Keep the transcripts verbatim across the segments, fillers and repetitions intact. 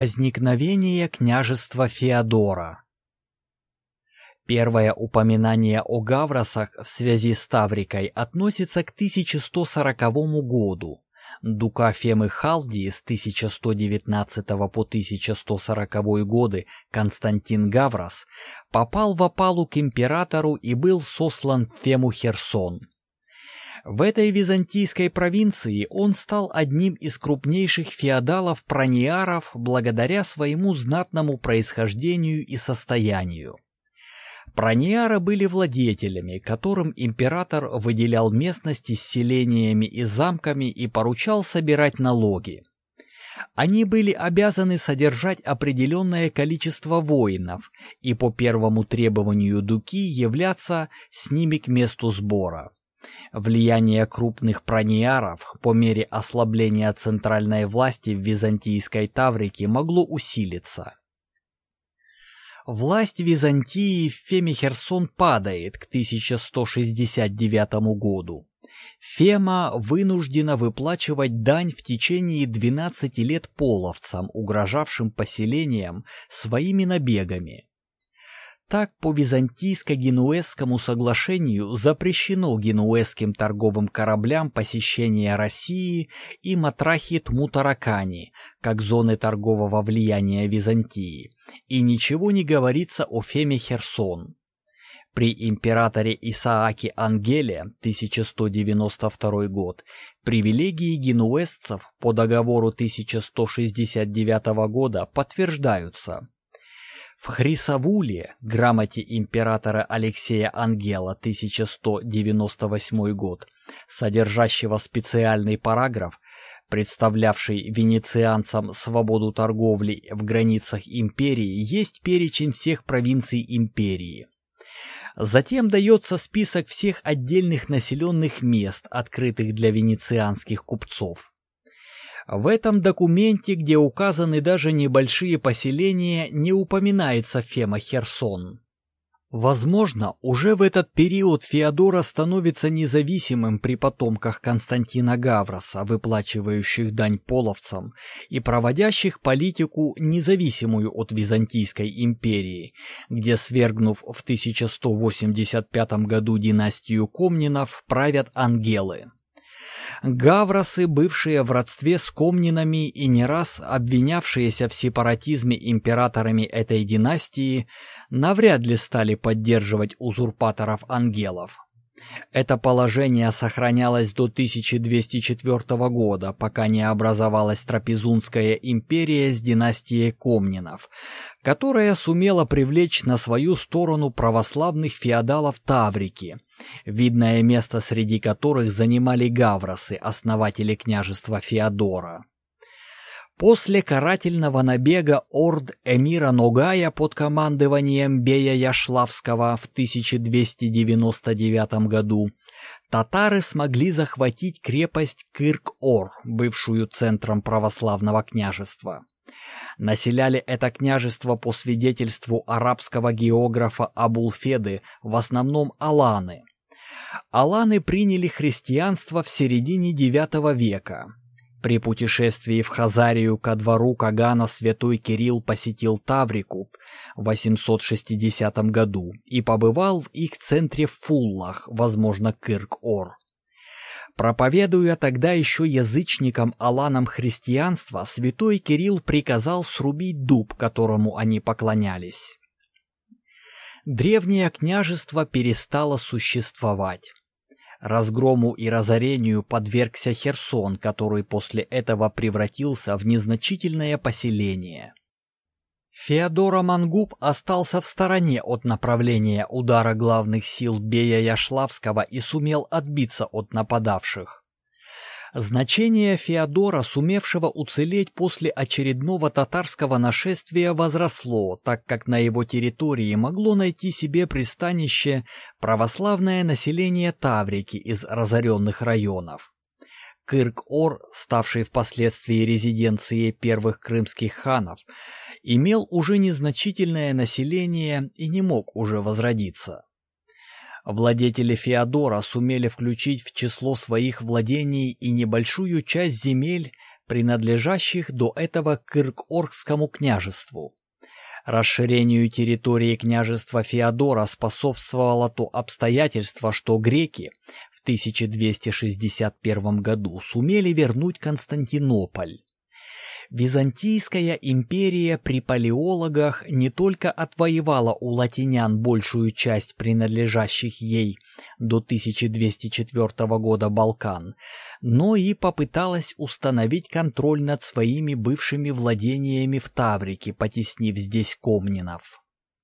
Возникновение княжества Феодора. Первое упоминание о гавросах в связи с Таврикой относится к тысяча сто сороковому году. Дука Фемы Халдии с тысяча сто девятнадцатого по тысяча сто сороковой годы Константин Гаврос попал в опалу к императору и был сослан в Фему Херсон. В этой византийской провинции он стал одним из крупнейших феодалов-праниаров благодаря своему знатному происхождению и состоянию. Праниары были владетелями, которым император выделял местности с селениями и замками и поручал собирать налоги. Они были обязаны содержать определенное количество воинов и по первому требованию дуки являться с ними к месту сбора. Влияние крупных праниаров по мере ослабления центральной власти в византийской Таврике могло усилиться. Власть Византии в Феме Херсон падает к тысяча сто шестьдесят девятому году. Фема вынуждена выплачивать дань в течение двенадцати лет половцам, угрожавшим поселениям своими набегами. Так, по Византийско-Генуэзскому соглашению запрещено генуэзским торговым кораблям посещение России и Матрахи-Тмутаракани, как зоны торгового влияния Византии, и ничего не говорится о Феме Херсон. При императоре Исааке Ангеле, тысяча сто девяносто второй год, привилегии генуэзцев по договору тысяча сто шестьдесят девятого года подтверждаются. В Хрисавуле, грамоте императора Алексея Ангела, тысяча сто девяносто восьмой год, содержащего специальный параграф, представлявший венецианцам свободу торговли в границах империи, есть перечень всех провинций империи. Затем дается список всех отдельных населенных мест, открытых для венецианских купцов. В этом документе, где указаны даже небольшие поселения, не упоминается Фема Херсон. Возможно, уже в этот период Феодора становится независимым при потомках Константина Гавроса, выплачивающих дань половцам и проводящих политику, независимую от Византийской империи, где, свергнув в тысяча сто восемьдесят пятом году династию Комнинов, правят ангелы. Гавросы, бывшие в родстве с комнинами и не раз обвинявшиеся в сепаратизме императорами этой династии, навряд ли стали поддерживать узурпаторов-ангелов. Это положение сохранялось до тысяча двести четвёртого года, пока не образовалась Трапезунская империя с династией Комнинов, которая сумела привлечь на свою сторону православных феодалов Таврики, видное место среди которых занимали гавросы, основатели княжества Феодора. После карательного набега орд эмира Ногая под командованием Бея Яшлавского в тысяча двести девяносто девятом году татары смогли захватить крепость Кырк-Ор, бывшую центром православного княжества. Населяли это княжество по свидетельству арабского географа Абулфеды в основном аланы. Аланы приняли христианство в середине девятого века. При путешествии в Хазарию ко двору Кагана святой Кирилл посетил Таврику в восемьсот шестидесятом году и побывал в их центре в Фуллах, возможно, Кырк-Ор. Проповедуя тогда еще язычникам аланам христианства, святой Кирилл приказал срубить дуб, которому они поклонялись. Древнее княжество перестало существовать. Разгрому и разорению подвергся Херсон, который после этого превратился в незначительное поселение. Феодора Мангуб остался в стороне от направления удара главных сил Бея Яшлавского и сумел отбиться от нападавших. Значение Феодора, сумевшего уцелеть после очередного татарского нашествия, возросло, так как на его территории могло найти себе пристанище православное население Таврики из разоренных районов. Кырк-Ор, ставший впоследствии резиденцией первых крымских ханов, имел уже незначительное население и не мог уже возродиться. Владетели Феодора сумели включить в число своих владений и небольшую часть земель, принадлежащих до этого Кырк-Орскому княжеству. Расширению территории княжества Феодора способствовало то обстоятельство, что греки в тысяча двести шестьдесят первом году сумели вернуть Константинополь. Византийская империя при палеологах не только отвоевала у латинян большую часть принадлежащих ей до тысяча двести четвёртого года Балкан, но и попыталась установить контроль над своими бывшими владениями в Таврике, потеснив здесь комнинов.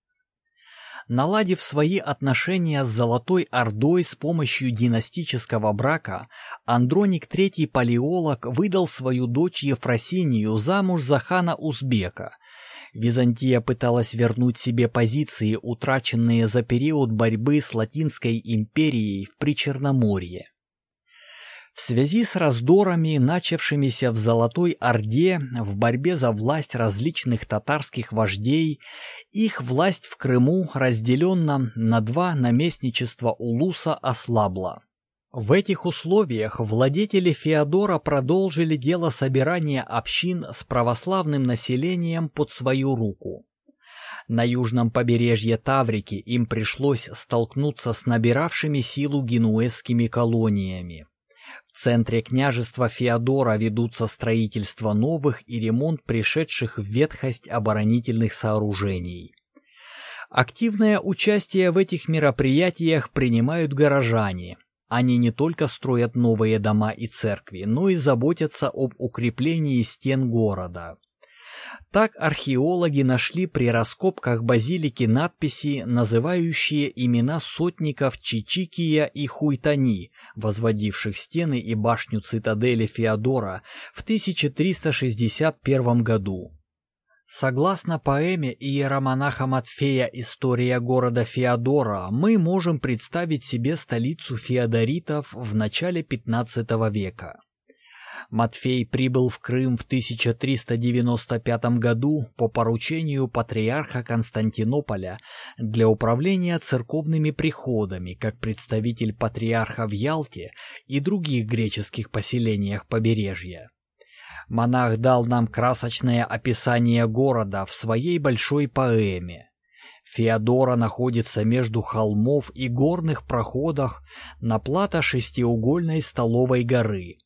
Наладив свои отношения с Золотой Ордой с помощью династического брака, Андроник третий Палеолог выдал свою дочь Ефросинию замуж за хана Узбека. Византия пыталась вернуть себе позиции, утраченные за период борьбы с Латинской империей в Причерноморье. В связи с раздорами, начавшимися в Золотой Орде в борьбе за власть различных татарских вождей, их власть в Крыму, разделенная на два наместничества улуса, ослабла. В этих условиях владетели Феодора продолжили дело собирания общин с православным населением под свою руку. На южном побережье Таврики им пришлось столкнуться с набиравшими силу генуэзскими колониями. В центре княжества Феодора ведутся строительство новых и ремонт пришедших в ветхость оборонительных сооружений. Активное участие в этих мероприятиях принимают горожане. Они не только строят новые дома и церкви, но и заботятся об укреплении стен города. Так археологи нашли при раскопках базилики надписи, называющие имена сотников Чичикия и Хуйтани, возводивших стены и башню цитадели Феодора в тысяча триста шестьдесят первом году. Согласно поэме иеромонаха Матфея «История города Феодора», мы можем представить себе столицу феодоритов в начале пятнадцатого века. Матфей прибыл в Крым в тысяча триста девяносто пятом году по поручению патриарха Константинополя для управления церковными приходами как представитель патриарха в Ялте и других греческих поселениях побережья. Монах дал нам красочное описание города в своей большой поэме. Феодора находится между холмов и горных проходах на плато шестиугольной столовой горы.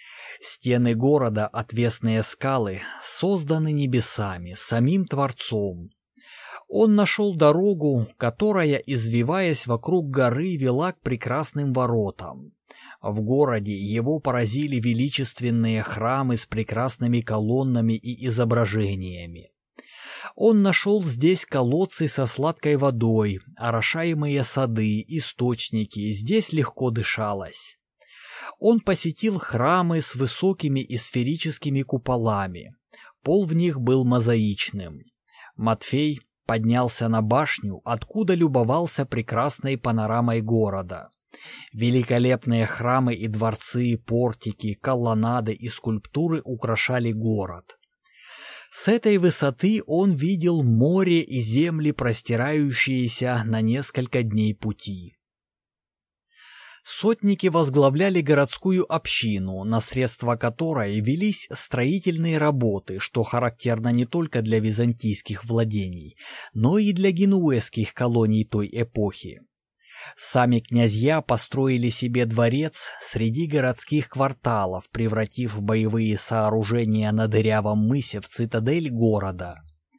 Стены города, отвесные скалы, созданы небесами, самим Творцом. Он нашел дорогу, которая, извиваясь вокруг горы, вела к прекрасным воротам. В городе его поразили величественные храмы с прекрасными колоннами и изображениями. Он нашел здесь колодцы со сладкой водой, орошаемые сады, источники, здесь легко дышалось. Он посетил храмы с высокими и сферическими куполами. Пол в них был мозаичным. Матфей поднялся на башню, откуда любовался прекрасной панорамой города. Великолепные храмы и дворцы, портики, колоннады и скульптуры украшали город. С этой высоты он видел море и земли, простирающиеся на несколько дней пути. Сотники возглавляли городскую общину, на средства которой велись строительные работы, что характерно не только для византийских владений, но и для генуэзских колоний той эпохи. Сами князья построили себе дворец среди городских кварталов, превратив боевые сооружения на дырявом мысе в цитадель города.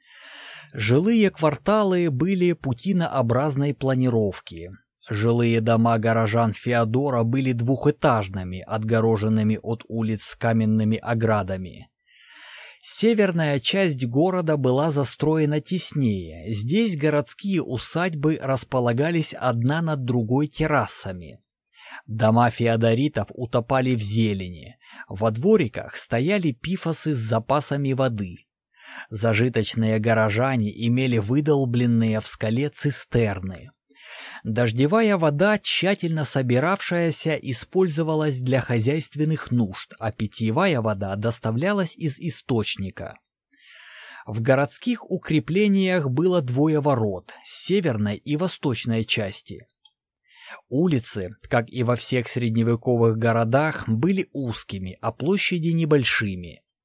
Жилые кварталы были путинообразной планировки. Жилые дома горожан Феодора были двухэтажными, отгороженными от улиц каменными оградами. Северная часть города была застроена теснее. Здесь городские усадьбы располагались одна над другой террасами. Дома феодоритов утопали в зелени. Во двориках стояли пифосы с запасами воды. Зажиточные горожане имели выдолбленные в скале цистерны. Дождевая вода, тщательно собиравшаяся, использовалась для хозяйственных нужд, а питьевая вода доставлялась из источника. В городских укреплениях было двое ворот – с северной и восточной части. Улицы, как и во всех средневековых городах, были узкими, а площади небольшими.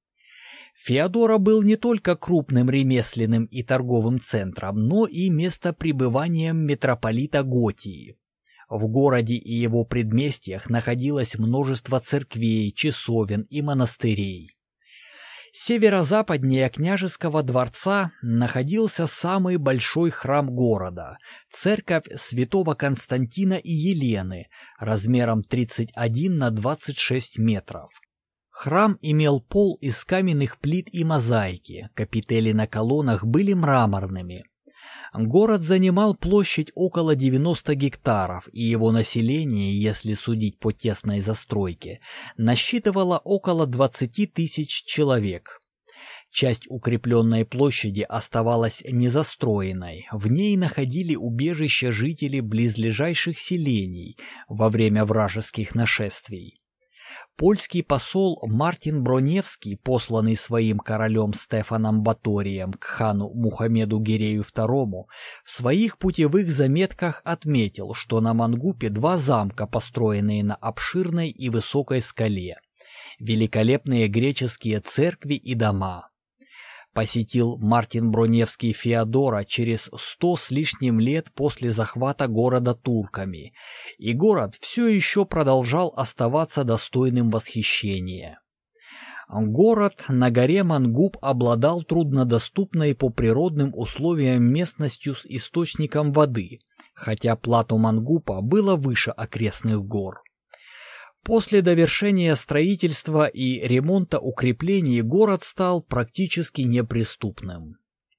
Феодора был не только крупным ремесленным и торговым центром, но и местопребыванием митрополита Готии. В городе и его предместьях находилось множество церквей, часовен и монастырей. Северо-западнее княжеского дворца находился самый большой храм города – церковь святого Константина и Елены, размером тридцать один на двадцать шесть метров. Храм имел пол из каменных плит и мозаики, капители на колоннах были мраморными. Город занимал площадь около девяноста гектаров, и его население, если судить по тесной застройке, насчитывало около двадцати тысяч человек. Часть укрепленной площади оставалась незастроенной, в ней находили убежище жители близлежащих селений во время вражеских нашествий. Польский посол Мартин Броневский, посланный своим королем Стефаном Баторием к хану Мухаммеду Гирею второму, в своих путевых заметках отметил, что на Мангупе два замка, построенные на обширной и высокой скале, великолепные греческие церкви и дома. Посетил Мартин Броневский Феодора через сто с лишним лет после захвата города турками, и город все еще продолжал оставаться достойным восхищения. Город на горе Мангуб обладал труднодоступной по природным условиям местностью с источником воды, хотя плато Мангупа было выше окрестных гор. После довершения строительства и ремонта укреплений город стал практически неприступным.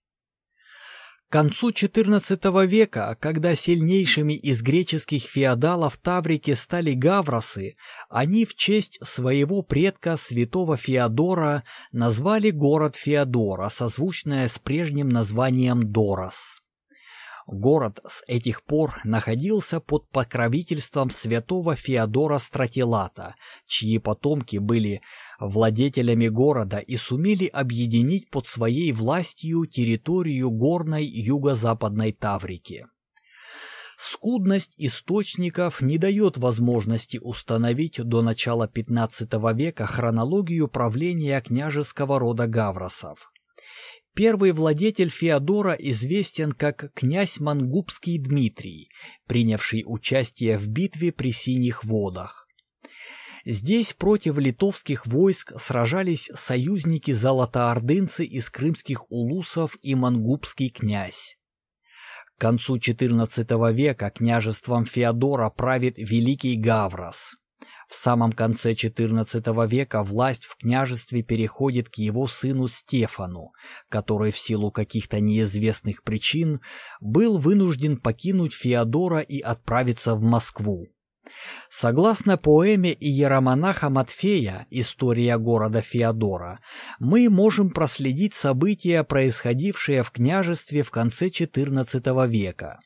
К концу четырнадцатого века, когда сильнейшими из греческих феодалов Таврики стали гавросы, они в честь своего предка святого Феодора назвали город Феодора, созвучное с прежним названием Дорос. Город с этих пор находился под покровительством святого Феодора Стратилата, чьи потомки были владетелями города и сумели объединить под своей властью территорию горной юго-западной Таврики. Скудность источников не дает возможности установить до начала пятнадцатого века хронологию правления княжеского рода гавросов. Первый владетель Феодора известен как князь Мангубский Дмитрий, принявший участие в битве при Синих водах. Здесь против литовских войск сражались союзники-золотоордынцы из крымских улусов и мангубский князь. К концу четырнадцатого века княжеством Феодора правит Великий Гаврос. В самом конце четырнадцатого века власть в княжестве переходит к его сыну Стефану, который в силу каких-то неизвестных причин был вынужден покинуть Феодора и отправиться в Москву. Согласно поэме иеромонаха Матфея «История города Феодора», мы можем проследить события, происходившие в княжестве в конце четырнадцатого века.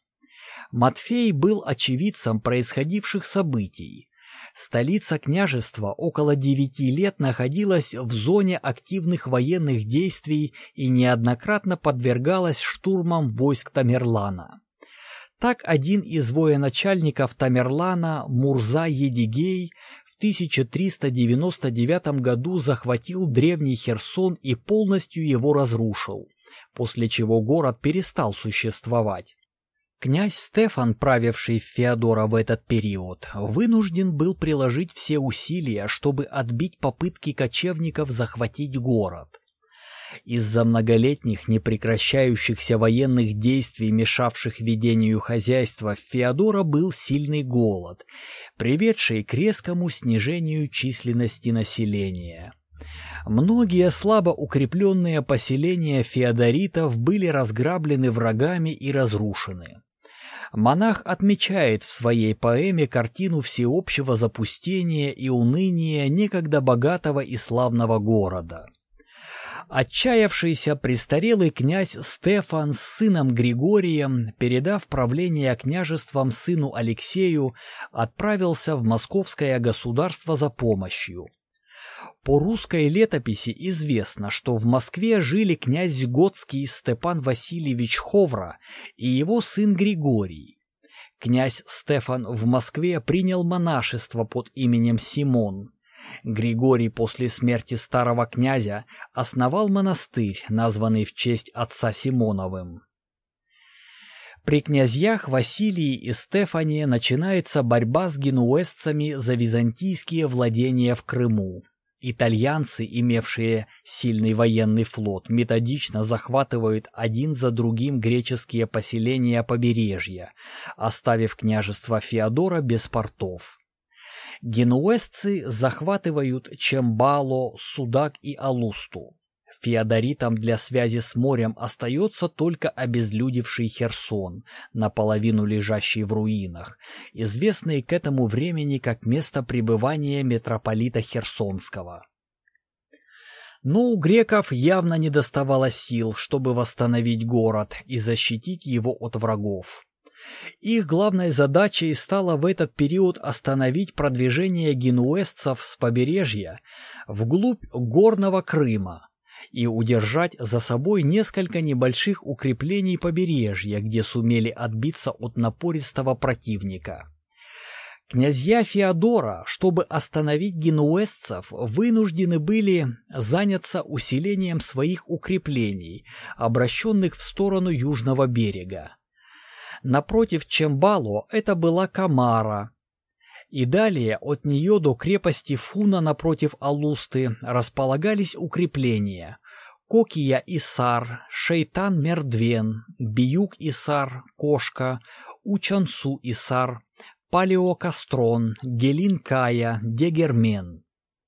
Матфей был очевидцем происходивших событий. Столица княжества около девяти лет находилась в зоне активных военных действий и неоднократно подвергалась штурмам войск Тамерлана. Так один из военачальников Тамерлана, Мурза Едигей, в тысяча триста девяносто девятом году захватил древний Херсон и полностью его разрушил, после чего город перестал существовать. Князь Стефан, правивший Феодора в этот период, вынужден был приложить все усилия, чтобы отбить попытки кочевников захватить город. Из-за многолетних непрекращающихся военных действий, мешавших ведению хозяйства, в Феодора был сильный голод, приведший к резкому снижению численности населения. Многие слабо укрепленные поселения феодоритов были разграблены врагами и разрушены. Монах отмечает в своей поэме картину всеобщего запустения и уныния некогда богатого и славного города. Отчаявшийся престарелый князь Стефан с сыном Григорием, передав правление княжеством сыну Алексею, отправился в московское государство за помощью. По русской летописи известно, что в Москве жили князь Готский Степан Васильевич Ховра и его сын Григорий. Князь Стефан в Москве принял монашество под именем Симон. Григорий после смерти старого князя основал монастырь, названный в честь отца Симоновым. При князьях Василии и Стефане начинается борьба с генуэзцами за византийские владения в Крыму. Итальянцы, имевшие сильный военный флот, методично захватывают один за другим греческие поселения побережья, оставив княжество Феодора без портов. Генуэзцы захватывают Чембало, Судак и Алусту. Феодоритам для связи с морем остается только обезлюдевший Херсон, наполовину лежащий в руинах, известный к этому времени как место пребывания митрополита Херсонского. Но у греков явно недоставало сил, чтобы восстановить город и защитить его от врагов. Их главной задачей стало в этот период остановить продвижение генуэзцев с побережья вглубь горного Крыма и удержать за собой несколько небольших укреплений побережья, где сумели отбиться от напористого противника. Князья Феодора, чтобы остановить генуэзцев, вынуждены были заняться усилением своих укреплений, обращенных в сторону южного берега. Напротив Чембало это была Камара, и далее от нее до крепости Фуна напротив Алусты располагались укрепления Кокия-Исар, Шейтан-Мердвен, Биюк-Исар, Кошка, Учансу-Исар, Палеокастрон, Гелинкая, Дегермен.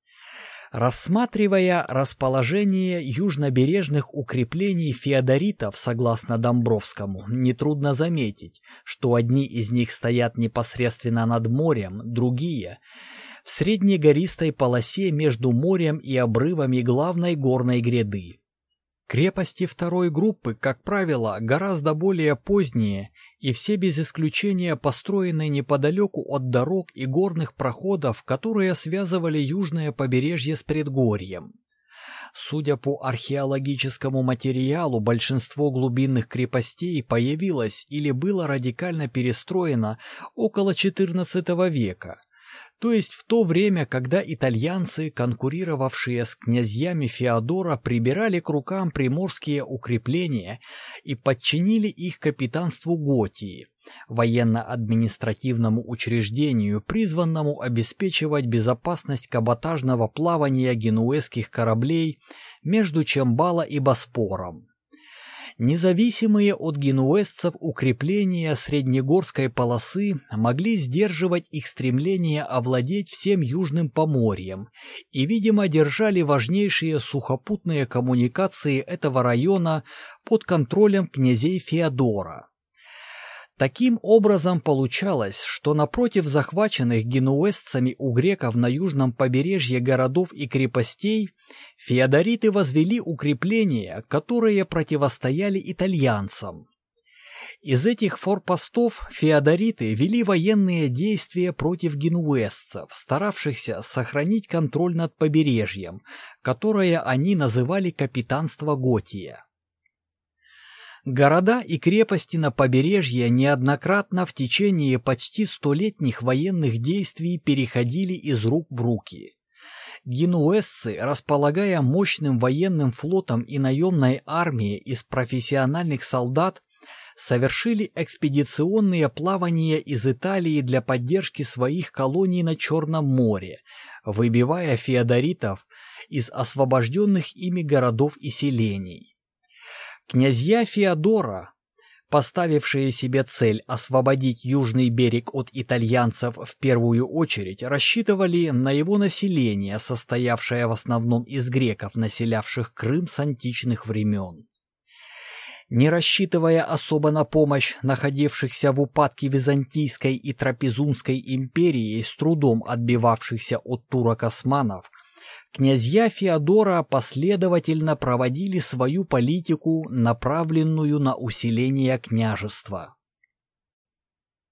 Рассматривая расположение южнобережных укреплений феодоритов, согласно Домбровскому, нетрудно заметить, что одни из них стоят непосредственно над морем, другие — в среднегористой полосе между морем и обрывами главной горной гряды. Крепости второй группы, как правило, гораздо более поздние, и все без исключения построены неподалеку от дорог и горных проходов, которые связывали южное побережье с предгорьем. Судя по археологическому материалу, большинство глубинных крепостей появилось или было радикально перестроено около четырнадцатого века, то есть в то время, когда итальянцы, конкурировавшие с князьями Феодора, прибирали к рукам приморские укрепления и подчинили их капитанству Готии, военно-административному учреждению, призванному обеспечивать безопасность каботажного плавания генуэзских кораблей между Чембало и Боспором. Независимые от генуэзцев укрепления Среднегорской полосы могли сдерживать их стремление овладеть всем Южным Поморьем и, видимо, держали важнейшие сухопутные коммуникации этого района под контролем князей Феодора. Таким образом получалось, что напротив захваченных генуэзцами у греков на южном побережье городов и крепостей феодориты возвели укрепления, которые противостояли итальянцам. Из этих форпостов феодориты вели военные действия против генуэзцев, старавшихся сохранить контроль над побережьем, которое они называли капитанство Готия. Города и крепости на побережье неоднократно в течение почти столетних военных действий переходили из рук в руки. Генуэзцы, располагая мощным военным флотом и наемной армией из профессиональных солдат, совершили экспедиционные плавания из Италии для поддержки своих колоний на Черном море, выбивая феодоритов из освобожденных ими городов и селений. Князья Феодора, поставившие себе цель освободить южный берег от итальянцев в первую очередь, рассчитывали на его население, состоявшее в основном из греков, населявших Крым с античных времен. Не рассчитывая особо на помощь находившихся в упадке Византийской и Трапезунской империи, с трудом отбивавшихся от турок-османов, князья Феодора последовательно проводили свою политику, направленную на усиление княжества.